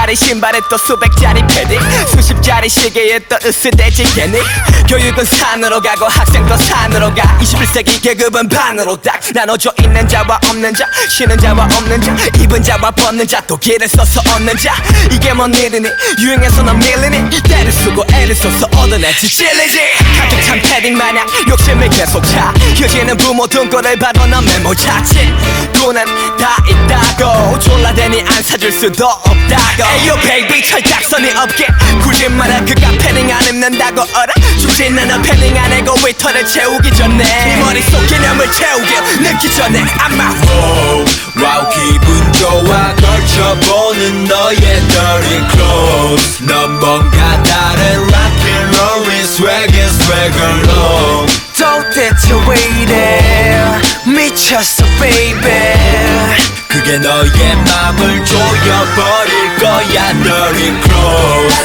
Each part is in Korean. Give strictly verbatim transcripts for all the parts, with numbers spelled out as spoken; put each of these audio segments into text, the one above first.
짜리 신발에 또 수백짜리 패딩, 수십짜리 시계에 또 으스대지 개닉. 교육은 산으로 가고 학생도 산으로 가. 이십일 세기 계급은 반으로 딱 나눠져. 있는 자와 없는 자, 쉬는 자와 없는 자, 입은 자와 벗는 자, 또 길을 써서 얻는 자. 이게 뭔 일이니? 유행해서 넌 밀리니? 때를 쓰고 애를 써서 얻어내지 찔리지. 가득 찬 패딩 마냥 욕심을 계속 차. 휴지는 부모 등골을 봐도 넌 메모 자칫. 돈은 다 있다고 졸라대니 안 사줄 수도 없다고. 에이요 베이비 철딱선이 없게 굴지 마라. 그가 패딩 안 입는다고 어라. 죽진 않아 패딩 안에 그 위터를 채우기 전에. 네 머릿속 개념을 채우길 늦기 전에 아마 wow, wow 기분 좋아 걸쳐보는 너의 dirty clothes. 넌 뭔가 다른 rock'n'roll인 swagin' swagger long. 도대체 왜 이래 미쳤어 baby. 그게 너의 맘을 조여버릴 거야 dirty clothes.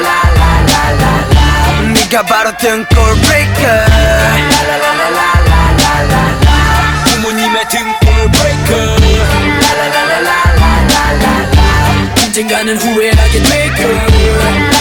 네가 바로 등골 breaker. 부모님의 등골 breaker. 언젠가는 후회하게 될 거야.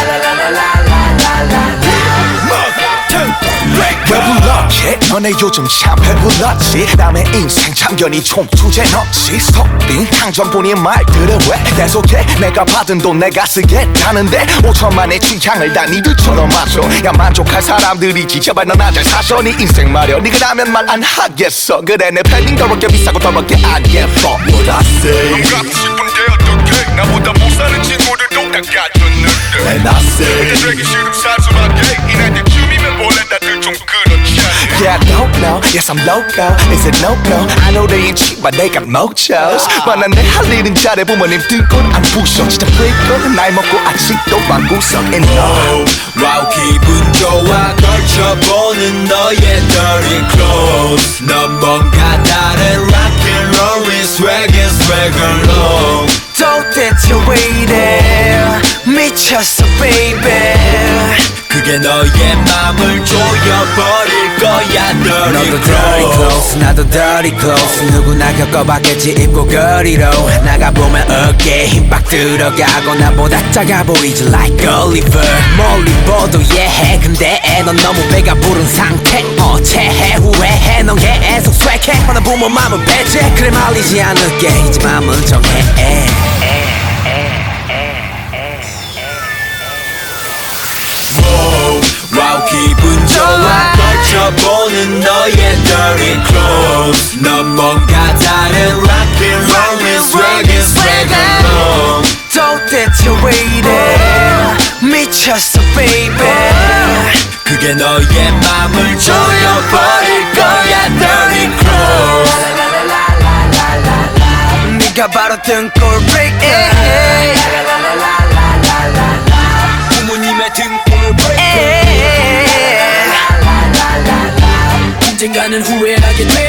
왜 불렀지? 너네 요즘 참 배불렀지? 남의 인생 참견이 좀 주제 넣지. 속빈 강정분이 말들을 왜 계속해? 내가 받은 돈 내가 쓰겠다는데 오천만의 취향을 다 니들처럼 마셔. 야 만족할 사람들이지 제발 너나 잘 사셔. 네 인생 말여 네가 나면 말 안 하겠어. 그래 내 패딩 더럽게 비싸고 더럽게 안 예뻐. What I say 넌 갖고 싶은데 어떡해. 나보다 못 사는 친구들도 다 갖췄는데. And I say 근데 되기 싫음 사소하게 이날 때쯤이면 원래 다들 좀 그렇지 않니? Yeah, I don't know. Yes, I'm loco. Is it no-no? I know they ain't cheap, but they got mochos. But 난 내 할 일은 잘해. 부모님 등골 안 부셔. 진짜 freak. 나이 먹고 아직도 방구석에 wow, wow 기분 좋아 걸쳐보는 너의 dirty clothes. 넌 뭔가 다른 rock'n'roll인 swagin' swagger long. 도대체 왜 이래 미쳤어 baby. 그게 너의 맘을 조여버릴 거야 dirty 너도 dirty clothes 나도 dirty clothes. 누구나 겪어봤겠지 입고 거리로 나가보면 어깨에 힘빡 들어가고 나보다 작아 보이지 like Oliver. 멀리 보도 예해 근데 넌 너무 배가 부른 상태. 어 체해 후회해 넌 계속 swag해. 뻔한 부모 맘은 배제 그래 말리지 않을게 이제 맘은 정해. wow, wow 기분 좋아 걸쳐보는 너의 dirty clothes. 넌 뭔가 다른 rock'n'rollin swagin' swagger long. 도대체 왜 이래 미쳤어 baby. 그게 너의 맘을 조여버릴 거야 dirty clothes. 네가 바로 등골 breaker. 부모님의 등골 breaker. 언젠가는 후회하게 돼.